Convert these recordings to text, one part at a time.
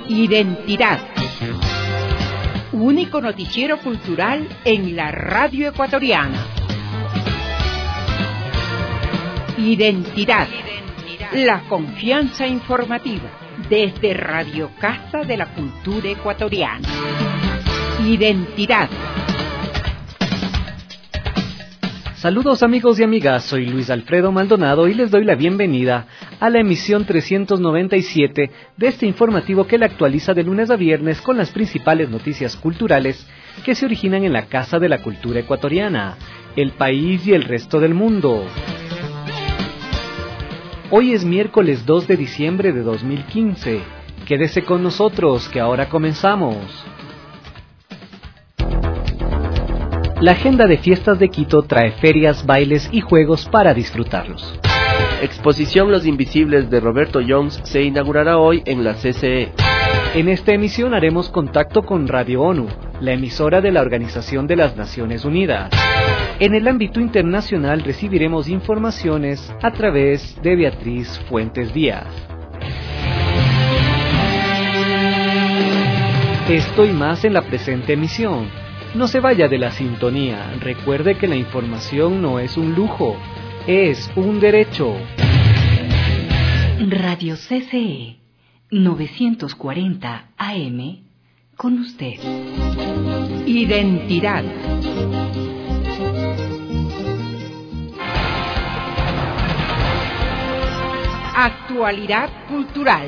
Identidad. Único noticiero cultural en la radio ecuatoriana. Identidad. La confianza informativa desde Radio Casa de la Cultura Ecuatoriana. Identidad. Saludos amigos y amigas, soy Luis Alfredo Maldonado y les doy la bienvenida a la emisión 397 de este informativo que le actualiza de lunes a viernes con las principales noticias culturales que se originan en la Casa de la Cultura Ecuatoriana, el país y el resto del mundo. Hoy es miércoles 2 de diciembre de 2015. Quédese con nosotros que ahora comenzamos. La agenda de fiestas de Quito trae ferias, bailes y juegos para disfrutarlos. Exposición Los Invisibles de Roberto Jones se inaugurará hoy en la CCE. En esta emisión haremos contacto con Radio ONU, la emisora de la Organización de las Naciones Unidas. En el ámbito internacional recibiremos informaciones a través de Beatriz Fuentes Díaz. Esto y más en la presente emisión. No se vaya de la sintonía, recuerde que la información no es un lujo, es un derecho. Radio CCE 940 AM, con usted. Identidad. Actualidad cultural.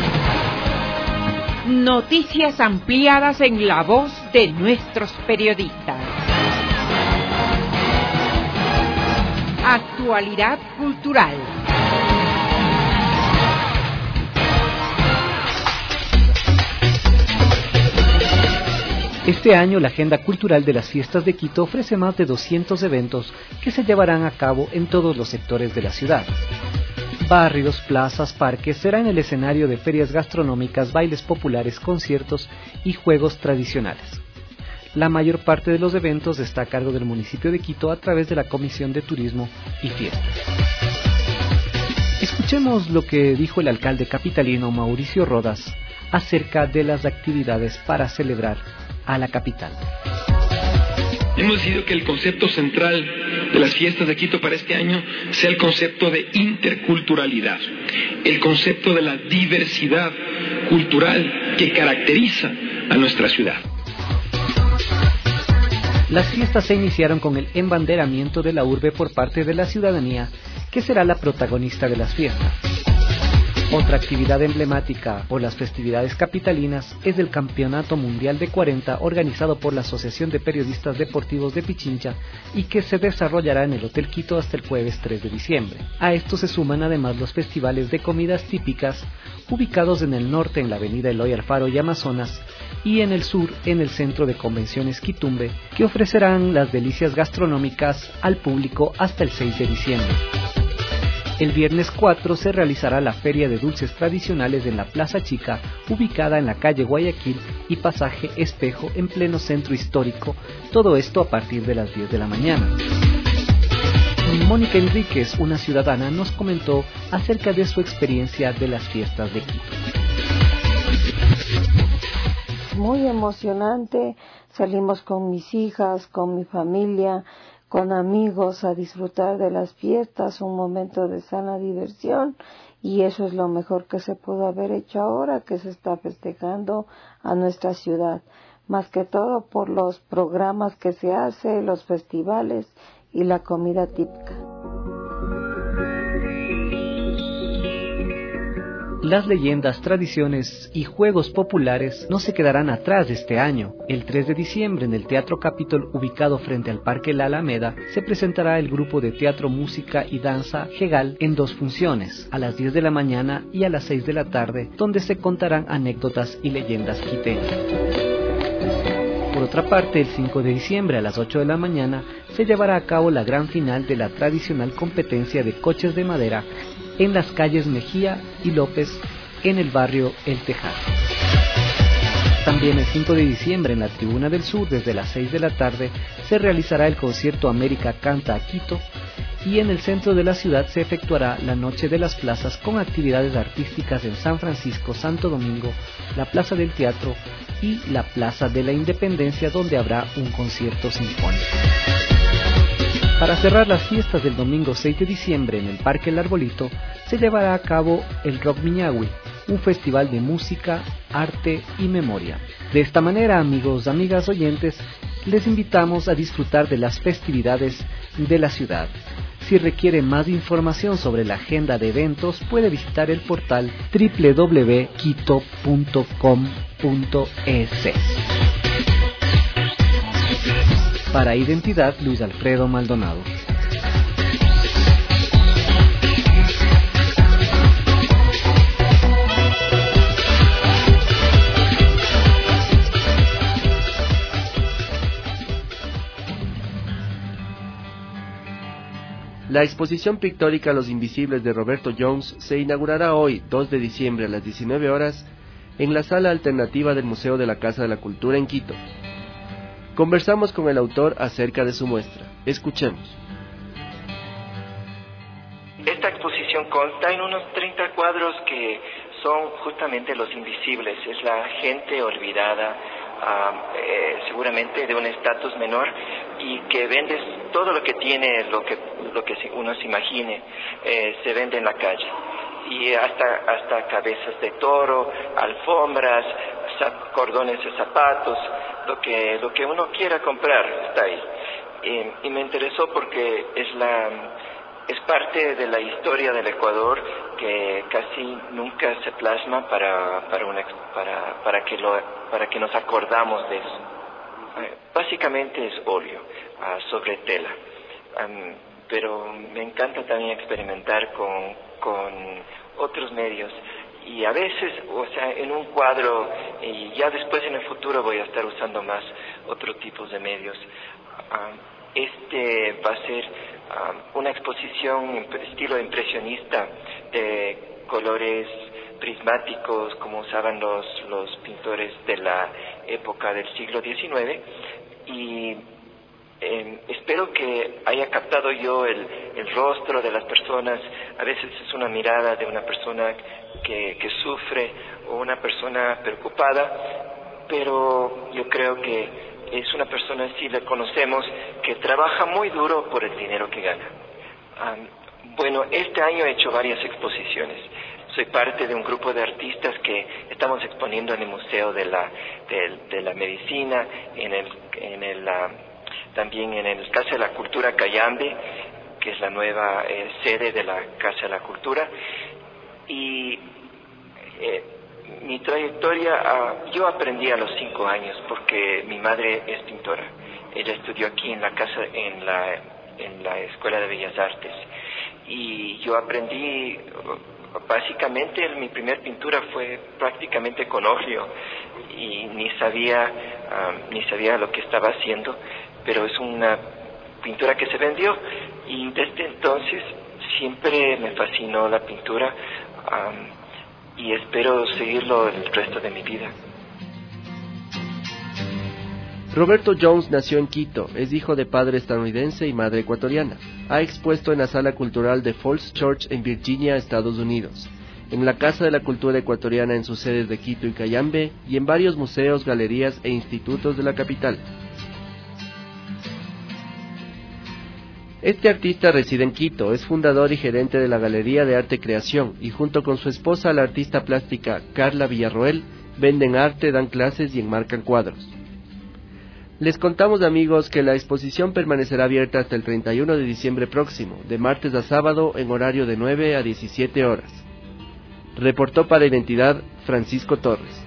Noticias ampliadas en la voz de nuestros periodistas. Actualidad cultural. Este año la agenda cultural de las fiestas de Quito ofrece más de 200 eventos que se llevarán a cabo en todos los sectores de la ciudad. Barrios, plazas, parques serán el escenario de ferias gastronómicas, bailes populares, conciertos y juegos tradicionales. La mayor parte de los eventos está a cargo del municipio de Quito a través de la Comisión de Turismo y Fiestas. Escuchemos lo que dijo el alcalde capitalino Mauricio Rodas acerca de las actividades para celebrar a la capital. Hemos decidido que el concepto central de las fiestas de Quito para este año sea el concepto de interculturalidad, el concepto de la diversidad cultural que caracteriza a nuestra ciudad. Las fiestas se iniciaron con el embanderamiento de la urbe por parte de la ciudadanía, que será la protagonista de las fiestas. Otra actividad emblemática por las festividades capitalinas es el Campeonato Mundial de 40 organizado por la Asociación de Periodistas Deportivos de Pichincha y que se desarrollará en el Hotel Quito hasta el jueves 3 de diciembre. A esto se suman además los festivales de comidas típicas ubicados en el norte en la avenida Eloy Alfaro y Amazonas y en el sur en el Centro de Convenciones Quitumbe, que ofrecerán las delicias gastronómicas al público hasta el 6 de diciembre. El viernes 4 se realizará la Feria de Dulces Tradicionales en la Plaza Chica, ubicada en la calle Guayaquil y Pasaje Espejo en pleno centro histórico, todo esto a partir de las 10 de la mañana. Mónica Enríquez, una ciudadana, nos comentó acerca de su experiencia de las fiestas de Quito. Muy emocionante, salimos con mis hijas, con mi familia, con amigos a disfrutar de las fiestas, un momento de sana diversión, y eso es lo mejor que se pudo haber hecho ahora que se está festejando a nuestra ciudad, más que todo por los programas que se hace, los festivales y la comida típica. Las leyendas, tradiciones y juegos populares no se quedarán atrás este año. El 3 de diciembre en el Teatro Capitol, ubicado frente al Parque La Alameda, se presentará el grupo de teatro, música y danza Jegal en 2 funciones, a las 10 de la mañana y a las 6 de la tarde, donde se contarán anécdotas y leyendas quiteñas. Por otra parte, el 5 de diciembre a las 8 de la mañana se llevará a cabo la gran final de la tradicional competencia de coches de madera en las calles Mejía y López, en el barrio El Tejar. También el 5 de diciembre en la Tribuna del Sur, desde las 6 de la tarde, se realizará el concierto América Canta a Quito, y en el centro de la ciudad se efectuará la Noche de las Plazas con actividades artísticas en San Francisco, Santo Domingo, la Plaza del Teatro y la Plaza de la Independencia, donde habrá un concierto sinfónico. Para cerrar las fiestas del domingo 6 de diciembre en el Parque El Arbolito, se llevará a cabo el Rock Miñahui, un festival de música, arte y memoria. De esta manera, amigos, amigas oyentes, les invitamos a disfrutar de las festividades de la ciudad. Si requiere más información sobre la agenda de eventos, puede visitar el portal www.quito.com.es. Para Identidad, Luis Alfredo Maldonado. La exposición pictórica Los Invisibles de Roberto Jones se inaugurará hoy, 2 de diciembre a las 19 horas, en la sala alternativa del Museo de la Casa de la Cultura en Quito. Conversamos con el autor acerca de su muestra. Escuchemos. Esta exposición consta en unos 30 cuadros que son justamente los invisibles. Es la gente olvidada, seguramente de un estatus menor, y que vende todo lo que tiene, lo que uno se imagine, se vende en la calle. Y hasta cabezas de toro, alfombras, cordones de zapatos, lo que uno quiera comprar está ahí. Y me interesó porque es parte de la historia del Ecuador que casi nunca se plasma para que nos acordamos de eso. Básicamente es óleo sobre tela, pero me encanta también experimentar con otros medios. Y a veces, en un cuadro, y ya después en el futuro voy a estar usando más otros tipos de medios. Este va a ser una exposición estilo impresionista de colores prismáticos como usaban los pintores de la época del siglo XIX, y espero que haya captado yo el rostro de las personas. A veces es una mirada de una persona que sufre o una persona preocupada, pero yo creo que es una persona, si la conocemos, que trabaja muy duro por el dinero que gana. Bueno, este año he hecho varias exposiciones. Soy parte de un grupo de artistas que estamos exponiendo en el Museo de la Medicina, también en el Casa de la Cultura Cayambe, que es la nueva sede de la Casa de la Cultura. Y mi trayectoria, yo aprendí a los 5 años porque mi madre es pintora. Ella estudió aquí en la Escuela de Bellas Artes, y yo aprendí. Básicamente mi primer pintura fue prácticamente con óleo y ni sabía lo que estaba haciendo, pero es una pintura que se vendió, y desde entonces siempre me fascinó la pintura, y espero seguirlo el resto de mi vida. Roberto Jones nació en Quito, es hijo de padre estadounidense y madre ecuatoriana. Ha expuesto en la Sala Cultural de Falls Church en Virginia, Estados Unidos, en la Casa de la Cultura Ecuatoriana en sus sedes de Quito y Cayambe, y en varios museos, galerías e institutos de la capital. Este artista reside en Quito, es fundador y gerente de la Galería de Arte Creación, y junto con su esposa, la artista plástica Carla Villarroel, venden arte, dan clases y enmarcan cuadros. Les contamos, amigos, que la exposición permanecerá abierta hasta el 31 de diciembre próximo, de martes a sábado, en horario de 9 a 17 horas. Reportó para Identidad Francisco Torres.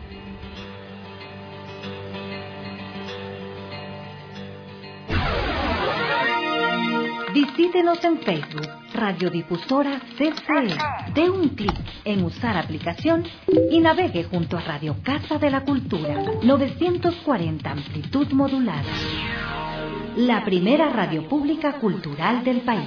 Visítenos en Facebook, Radiodifusora CCE. Dé un clic en Usar aplicación y navegue junto a Radio Casa de la Cultura, 940 amplitud modulada. La primera radio pública cultural del país.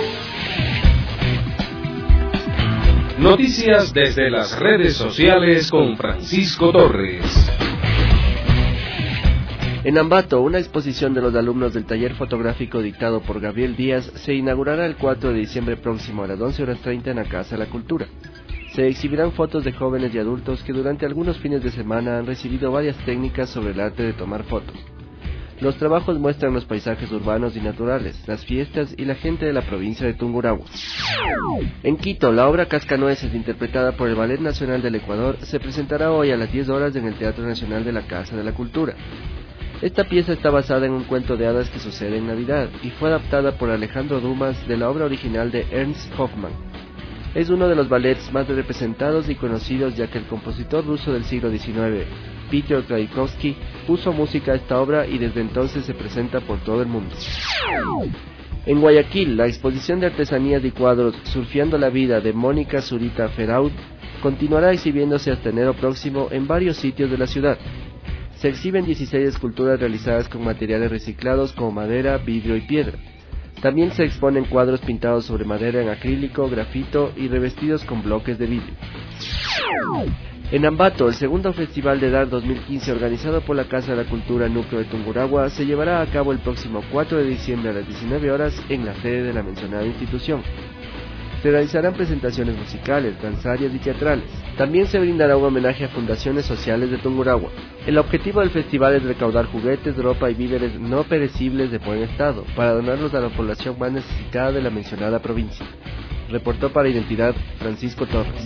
Noticias desde las redes sociales con Francisco Torres. En Ambato, una exposición de los alumnos del taller fotográfico dictado por Gabriel Díaz se inaugurará el 4 de diciembre próximo a las 11:30 en la Casa de la Cultura. Se exhibirán fotos de jóvenes y adultos que durante algunos fines de semana han recibido varias técnicas sobre el arte de tomar fotos. Los trabajos muestran los paisajes urbanos y naturales, las fiestas y la gente de la provincia de Tungurahua. En Quito, la obra Cascanueces, interpretada por el Ballet Nacional del Ecuador, se presentará hoy a las 10 horas en el Teatro Nacional de la Casa de la Cultura. Esta pieza está basada en un cuento de hadas que sucede en Navidad y fue adaptada por Alejandro Dumas de la obra original de Ernst Hoffmann. Es uno de los ballets más representados y conocidos, ya que el compositor ruso del siglo XIX, Peter Tchaikovsky, puso música a esta obra y desde entonces se presenta por todo el mundo. En Guayaquil, la exposición de artesanías y cuadros Surfeando la Vida de Mónica Zurita Feraud continuará exhibiéndose hasta enero próximo en varios sitios de la ciudad. Se exhiben 16 esculturas realizadas con materiales reciclados como madera, vidrio y piedra. También se exponen cuadros pintados sobre madera en acrílico, grafito y revestidos con bloques de vidrio. En Ambato, el segundo Festival de Dar 2015 organizado por la Casa de la Cultura Núcleo de Tungurahua se llevará a cabo el próximo 4 de diciembre a las 19 horas en la sede de la mencionada institución. Se realizarán presentaciones musicales, danzarias y teatrales. También se brindará un homenaje a fundaciones sociales de Tungurahua. El objetivo del festival es recaudar juguetes, ropa y víveres no perecibles de buen estado para donarlos a la población más necesitada de la mencionada provincia. Reportó para Identidad Francisco Torres.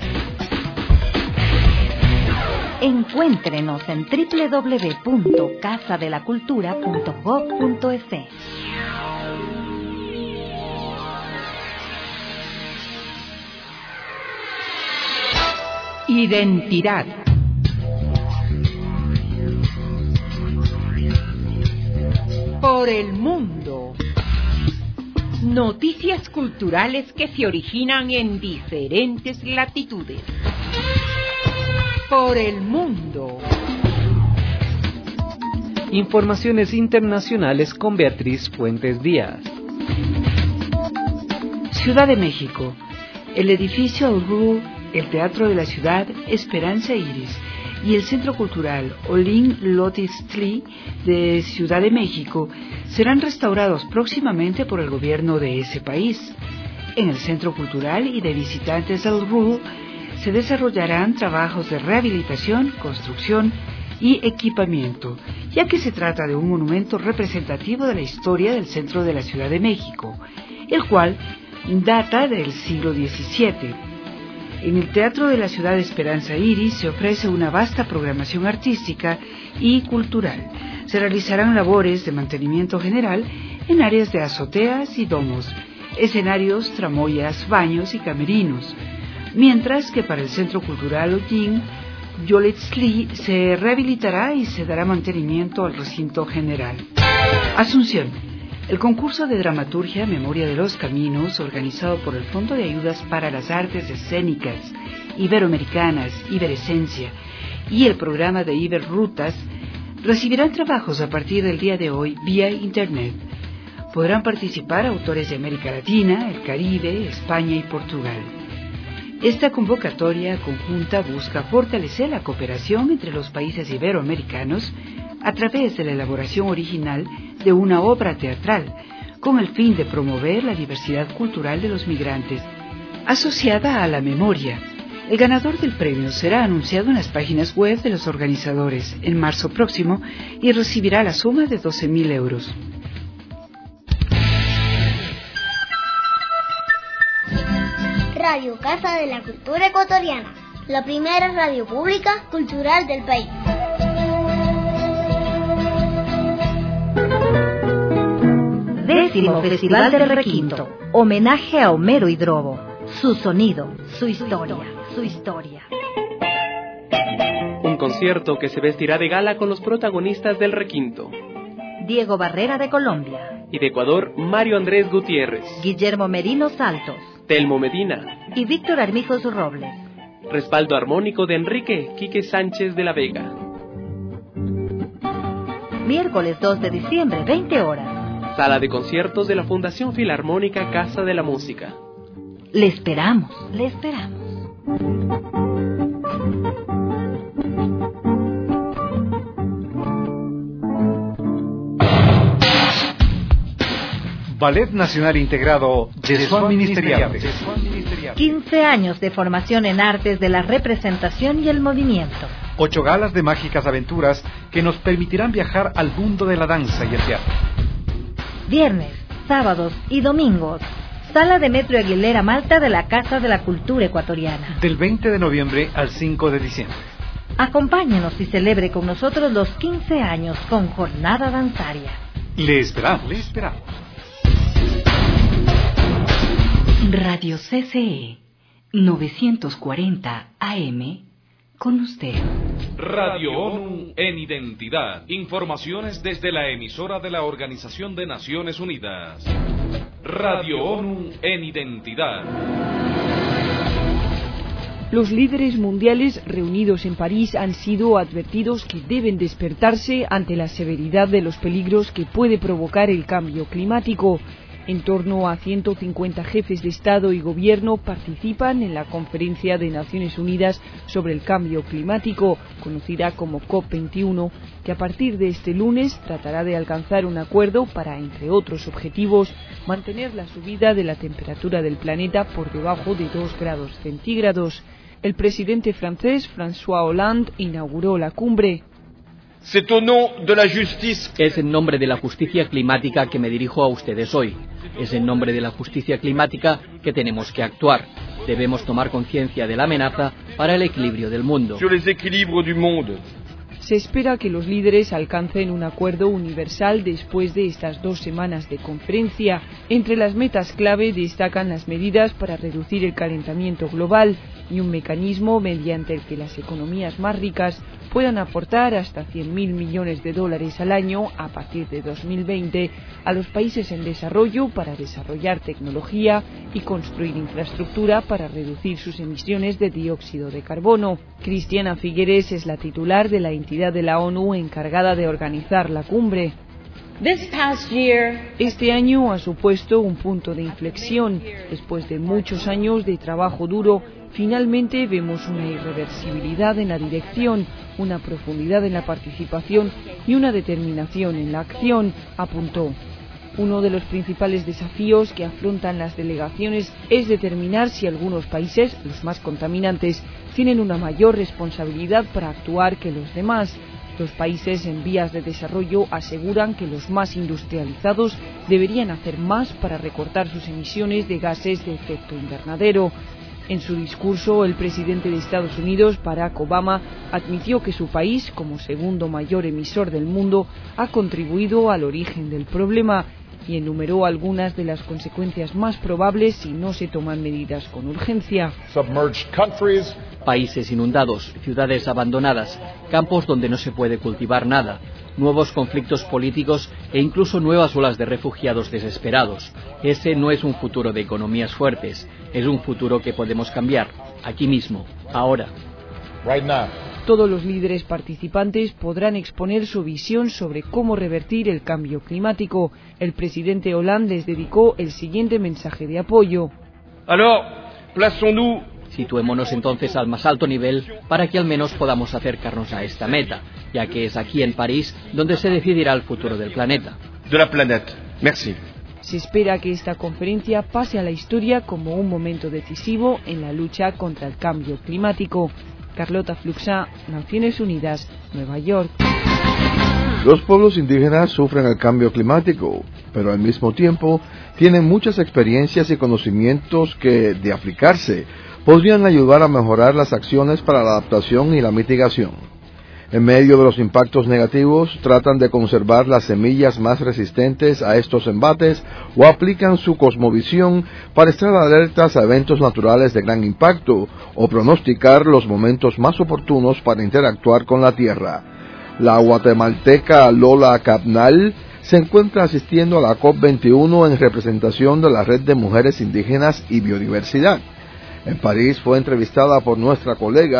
Encuéntrenos en www.casadelacultura.gov.es. Identidad. Por el mundo. Noticias culturales que se originan en diferentes latitudes. Por el mundo. Informaciones internacionales con Beatriz Fuentes Díaz. Ciudad de México. El edificio Aurrú, el Teatro de la Ciudad Esperanza Iris y el Centro Cultural Olin Lotistli de Ciudad de México serán restaurados próximamente por el gobierno de ese país. En el Centro Cultural y de Visitantes Aurrú se desarrollarán trabajos de rehabilitación, construcción y equipamiento, ya que se trata de un monumento representativo de la historia del centro de la Ciudad de México, el cual data del siglo XVII. En el Teatro de la Ciudad Esperanza Iris se ofrece una vasta programación artística y cultural. Se realizarán labores de mantenimiento general en áreas de azoteas y domos, escenarios, tramoyas, baños y camerinos, mientras que para el Centro Cultural Olin Yolitzli se rehabilitará y se dará mantenimiento al recinto general. Asunción. El concurso de dramaturgia Memoria de los Caminos, organizado por el Fondo de Ayudas para las Artes Escénicas Iberoamericanas, Iberescencia, y el programa de Iberrutas, recibirán trabajos a partir del día de hoy vía Internet. Podrán participar autores de América Latina, el Caribe, España y Portugal. Esta convocatoria conjunta busca fortalecer la cooperación entre los países iberoamericanos a través de la elaboración original de una obra teatral, con el fin de promover la diversidad cultural de los migrantes, asociada a la memoria. El ganador del premio será anunciado en las páginas web de los organizadores en marzo próximo y recibirá la suma de 12.000 euros. Radio Casa de la Cultura Ecuatoriana, la primera radio pública cultural del país. Décimo Festival del Requinto. Homenaje a Homero y Drobo. Su sonido, su historia, su historia. Un concierto que se vestirá de gala con los protagonistas del Requinto. Diego Barrera de Colombia. Y de Ecuador, Mario Andrés Gutiérrez. Guillermo Merino Saltos. Telmo Medina. Y Víctor Armijos Robles. Respaldo armónico de Enrique Quique Sánchez de la Vega. Miércoles 2 de diciembre, 20 horas. Sala de conciertos de la Fundación Filarmónica Casa de la Música. Le esperamos, le esperamos. Ballet Nacional Integrado de Swan Ministerial. 15 años de formación en artes de la representación y el movimiento. 8 galas de mágicas aventuras que nos permitirán viajar al mundo de la danza y el teatro. Viernes, sábados y domingos. Sala de Metro Aguilera Malta de la Casa de la Cultura Ecuatoriana. Del 20 de noviembre al 5 de diciembre. Acompáñenos y celebre con nosotros los 15 años con jornada danzaria. Le esperamos. Radio CCE 940 AM con usted. Radio ONU en Identidad. Informaciones desde la emisora de la Organización de Naciones Unidas. Radio ONU en Identidad. Los líderes mundiales reunidos en París han sido advertidos que deben despertarse ante la severidad de los peligros que puede provocar el cambio climático. En torno a 150 jefes de Estado y Gobierno participan en la Conferencia de Naciones Unidas sobre el Cambio Climático, conocida como COP21, que a partir de este lunes tratará de alcanzar un acuerdo para, entre otros objetivos, mantener la subida de la temperatura del planeta por debajo de 2 grados centígrados. El presidente francés, François Hollande, inauguró la cumbre. Es en nombre de la justicia climática que me dirijo a ustedes hoy. Es en nombre de la justicia climática que tenemos que actuar. Debemos tomar conciencia de la amenaza para el equilibrio del mundo. Se espera que los líderes alcancen un acuerdo universal después de estas 2 semanas de conferencia. Entre las metas clave destacan las medidas para reducir el calentamiento global y un mecanismo mediante el que las economías más ricas puedan aportar hasta $100.000 millones al año a partir de 2020 a los países en desarrollo para desarrollar tecnología y construir infraestructura para reducir sus emisiones de dióxido de carbono. Cristiana Figueres es la titular de la entidad de la ONU encargada de organizar la cumbre. Este año ha supuesto un punto de inflexión. Después de muchos años de trabajo duro, finalmente vemos una irreversibilidad en la dirección, una profundidad en la participación y una determinación en la acción, apuntó. Uno de los principales desafíos que afrontan las delegaciones es determinar si algunos países, los más contaminantes, tienen una mayor responsabilidad para actuar que los demás. Los países en vías de desarrollo aseguran que los más industrializados deberían hacer más para recortar sus emisiones de gases de efecto invernadero. En su discurso, el presidente de Estados Unidos, Barack Obama, admitió que su país, como segundo mayor emisor del mundo, ha contribuido al origen del problema y enumeró algunas de las consecuencias más probables si no se toman medidas con urgencia. Países inundados, ciudades abandonadas, campos donde no se puede cultivar nada, nuevos conflictos políticos e incluso nuevas olas de refugiados desesperados. Ese no es un futuro de economías fuertes, es un futuro que podemos cambiar, aquí mismo, ahora. Todos los líderes participantes podrán exponer su visión sobre cómo revertir el cambio climático. El presidente Hollande les dedicó el siguiente mensaje de apoyo. Situémonos entonces al más alto nivel para que al menos podamos acercarnos a esta meta, ya que es aquí en París donde se decidirá el futuro del planeta. Se espera que esta conferencia pase a la historia como un momento decisivo en la lucha contra el cambio climático. Carlota Fluxá, Naciones Unidas, Nueva York. Los pueblos indígenas sufren el cambio climático, pero al mismo tiempo tienen muchas experiencias y conocimientos que, de aplicarse, podrían ayudar a mejorar las acciones para la adaptación y la mitigación. En medio de los impactos negativos, tratan de conservar las semillas más resistentes a estos embates o aplican su cosmovisión para estar alertas a eventos naturales de gran impacto o pronosticar los momentos más oportunos para interactuar con la tierra. La guatemalteca Lola Capnal se encuentra asistiendo a la COP21 en representación de la Red de Mujeres Indígenas y Biodiversidad. En París fue entrevistada por nuestra colega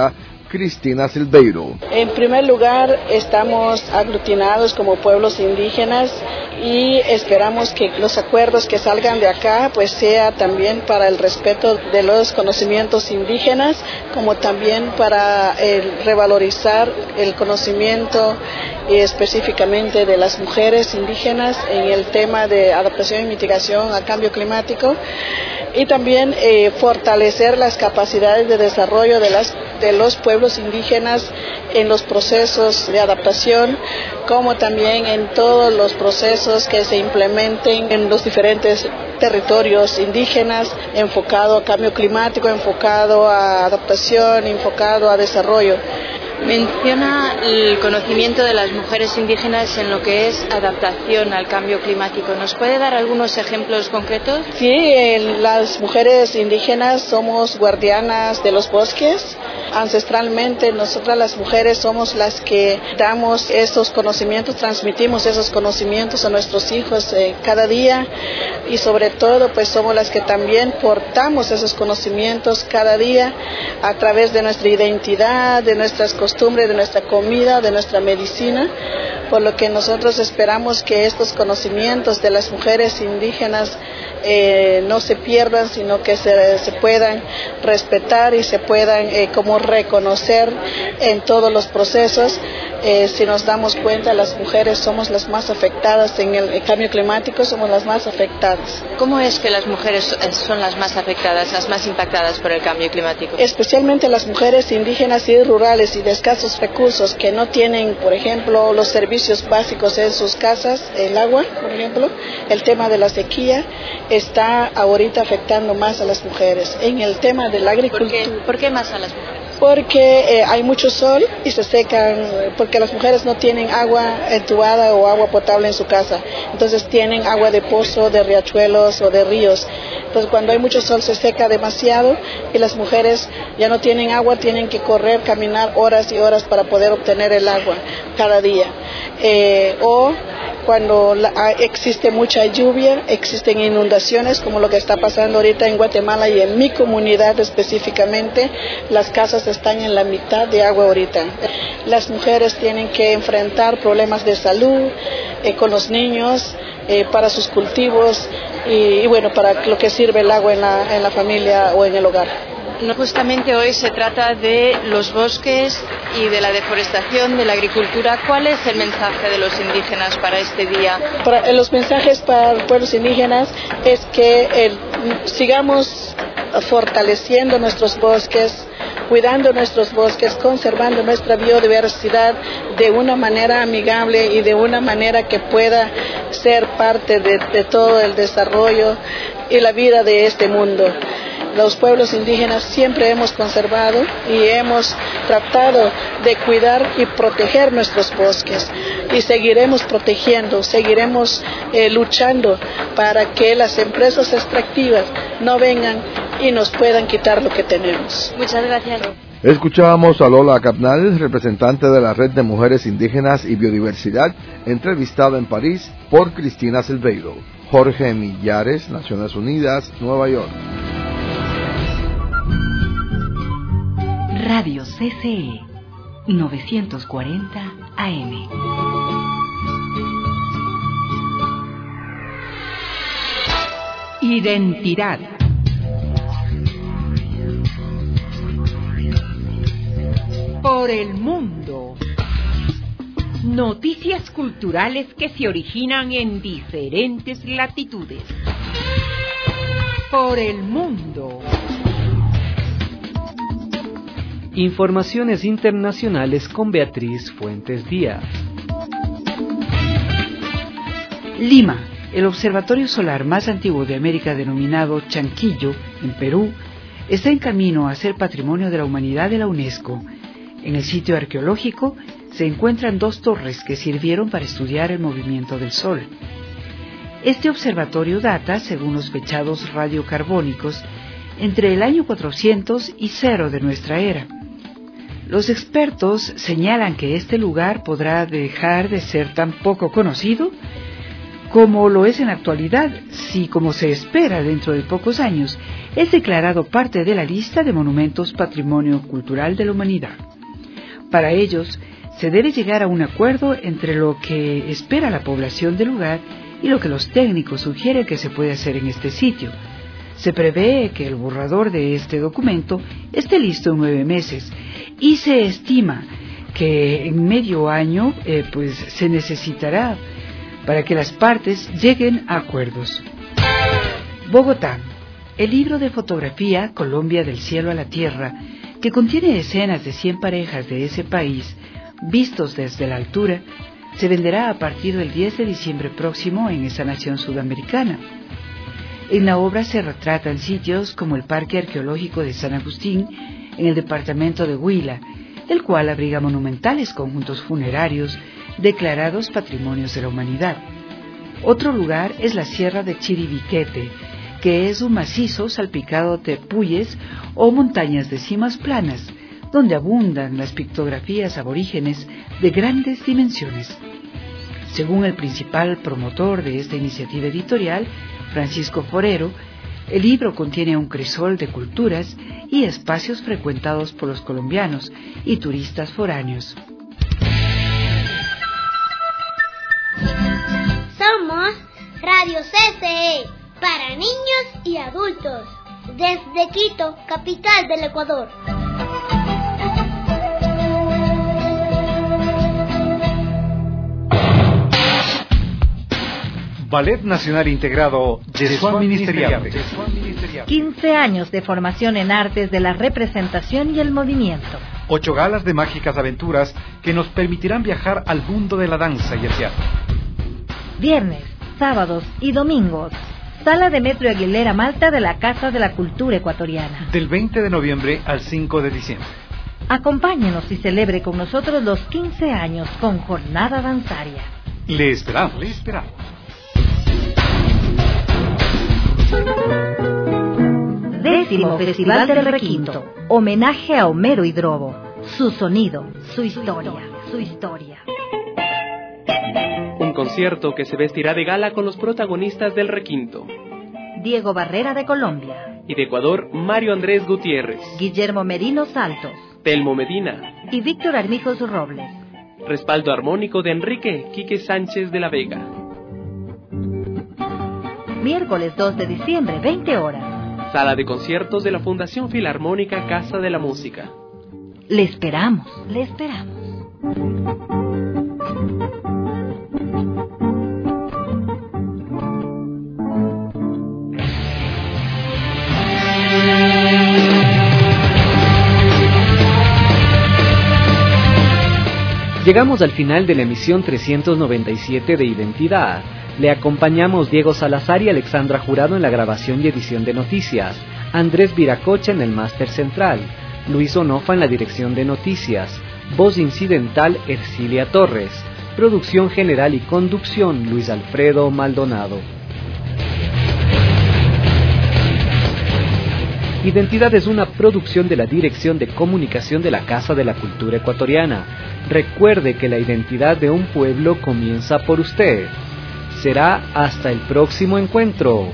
Cristina Silveiro. En primer lugar, estamos aglutinados como pueblos indígenas y esperamos que los acuerdos que salgan de acá pues sea también para el respeto de los conocimientos indígenas, como también para revalorizar el conocimiento específicamente de las mujeres indígenas en el tema de adaptación y mitigación al cambio climático, y también fortalecer las capacidades de desarrollo de los pueblos indígenas en los procesos de adaptación, como también en todos los procesos que se implementen en los diferentes territorios indígenas, enfocado a cambio climático, enfocado a adaptación, enfocado a desarrollo. Menciona el conocimiento de las mujeres indígenas en lo que es adaptación al cambio climático. ¿Nos puede dar algunos ejemplos concretos? Sí, las mujeres indígenas somos guardianas de los bosques. Ancestralmente, nosotras las mujeres somos las que damos esos conocimientos, transmitimos esos conocimientos a nuestros hijos cada día, y sobre todo pues somos las que también portamos esos conocimientos cada día a través de nuestra identidad, de nuestras costumbres, de nuestra comida, de nuestra medicina, por lo que nosotros esperamos que estos conocimientos de las mujeres indígenas no se pierdan, sino que se puedan respetar y se puedan como reconocer en todos los procesos. Si nos damos cuenta, las mujeres somos las más afectadas en el cambio climático, somos las más afectadas. ¿Cómo es que las mujeres son las más afectadas, las más impactadas por el cambio climático? Especialmente las mujeres indígenas y rurales y de escasos recursos que no tienen, por ejemplo, los servicios básicos en sus casas, el agua, por ejemplo, el tema de la sequía está ahorita afectando más a las mujeres. En el tema de la agricultura. ¿Por qué más a las mujeres? Porque hay mucho sol y se secan, porque las mujeres no tienen agua entubada o agua potable en su casa, entonces tienen agua de pozo, de riachuelos o de ríos. Entonces cuando hay mucho sol se seca demasiado y las mujeres ya no tienen agua, tienen que correr, caminar horas y horas para poder obtener el agua cada día. O cuando existe mucha lluvia, existen inundaciones, como lo que está pasando ahorita en Guatemala y en mi comunidad específicamente, las casas están en la mitad de agua ahorita. Las mujeres tienen que enfrentar problemas de salud con los niños, para sus cultivos y bueno, para lo que sirve el agua en la familia o en el hogar. No, justamente hoy se trata de los bosques y de la deforestación, de la agricultura. ¿Cuál es el mensaje de los indígenas para este día? Los mensajes para los pueblos indígenas es que sigamos fortaleciendo nuestros bosques, cuidando nuestros bosques, conservando nuestra biodiversidad de una manera amigable y de una manera que pueda ser parte de todo el desarrollo y la vida de este mundo. Los pueblos indígenas siempre hemos conservado y hemos tratado de cuidar y proteger nuestros bosques, y seguiremos protegiendo, seguiremos luchando para que las empresas extractivas no vengan y nos puedan quitar lo que tenemos. Muchas gracias. Escuchábamos a Lola Capnal, representante de la Red de Mujeres Indígenas y Biodiversidad, entrevistada en París por Cristina Silveiro. Jorge Millares, Naciones Unidas, Nueva York. Radio CCE 940 AM. Identidad. Por el mundo. Noticias culturales que se originan en diferentes latitudes. Por el mundo. Informaciones internacionales con Beatriz Fuentes Díaz. Lima, el observatorio solar más antiguo de América, denominado Chanquillo, en Perú, está en camino a ser Patrimonio de la Humanidad de la UNESCO. En el sitio arqueológico se encuentran 2 torres que sirvieron para estudiar el movimiento del Sol. Este observatorio data, según los fechados radiocarbónicos, entre el año 400 y 0 de nuestra era. Los expertos señalan que este lugar podrá dejar de ser tan poco conocido como lo es en la actualidad, si, como se espera dentro de pocos años, es declarado parte de la lista de monumentos Patrimonio Cultural de la Humanidad. Para ellos, se debe llegar a un acuerdo entre lo que espera la población del lugar y lo que los técnicos sugieren que se puede hacer en este sitio. Se prevé que el borrador de este documento esté listo en 9 meses y se estima que en medio año se necesitará para que las partes lleguen a acuerdos. Bogotá. El libro de fotografía Colombia del cielo a la tierra, que contiene escenas de 100 parejas de ese país vistos desde la altura, se venderá a partir del 10 de diciembre próximo en esa nación sudamericana. En la obra se retratan sitios como el Parque Arqueológico de San Agustín, en el departamento de Huila, el cual abriga monumentales conjuntos funerarios declarados Patrimonios de la Humanidad. Otro lugar es la Sierra de Chiribiquete, que es un macizo salpicado de puyes o montañas de cimas planas, donde abundan las pictografías aborígenes de grandes dimensiones. Según el principal promotor de esta iniciativa editorial, Francisco Forero, el libro contiene un crisol de culturas y espacios frecuentados por los colombianos y turistas foráneos. Somos Radio CCE, para niños y adultos, desde Quito, capital del Ecuador. Ballet Nacional Integrado Yesuán Ministerial. 15 años de formación en artes de la representación y el movimiento. 8 galas de mágicas aventuras que nos permitirán viajar al mundo de la danza y el teatro. Viernes, sábados y domingos. Sala de Metro Aguilera Malta de la Casa de la Cultura Ecuatoriana. Del 20 de noviembre al 5 de diciembre. Acompáñenos y celebre con nosotros los 15 años con jornada danzaria. Le esperamos. Le esperamos. Décimo Festival del Requinto. Homenaje a Homero y Drobo. Su sonido, su historia, su historia. Un concierto que se vestirá de gala con los protagonistas del Requinto. Diego Barrera de Colombia. Y de Ecuador, Mario Andrés Gutiérrez. Guillermo Merino Saltos. Telmo Medina. Y Víctor Armijos Robles. Respaldo armónico de Enrique Quique Sánchez de la Vega. Miércoles 2 de diciembre, 20 horas. Sala de conciertos de la Fundación Filarmónica Casa de la Música. Le esperamos, le esperamos. Llegamos al final de la emisión 397 de Identidad. Le acompañamos Diego Salazar y Alexandra Jurado en la grabación y edición de noticias, Andrés Viracocha en el máster central, Luis Onofa en la dirección de noticias, voz incidental Ercilia Torres, producción general y conducción Luis Alfredo Maldonado. Identidad es una producción de la Dirección de Comunicación de la Casa de la Cultura Ecuatoriana. Recuerde que la identidad de un pueblo comienza por usted. Será hasta el próximo encuentro.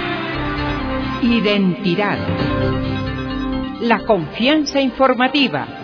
Identidad. La confianza informativa.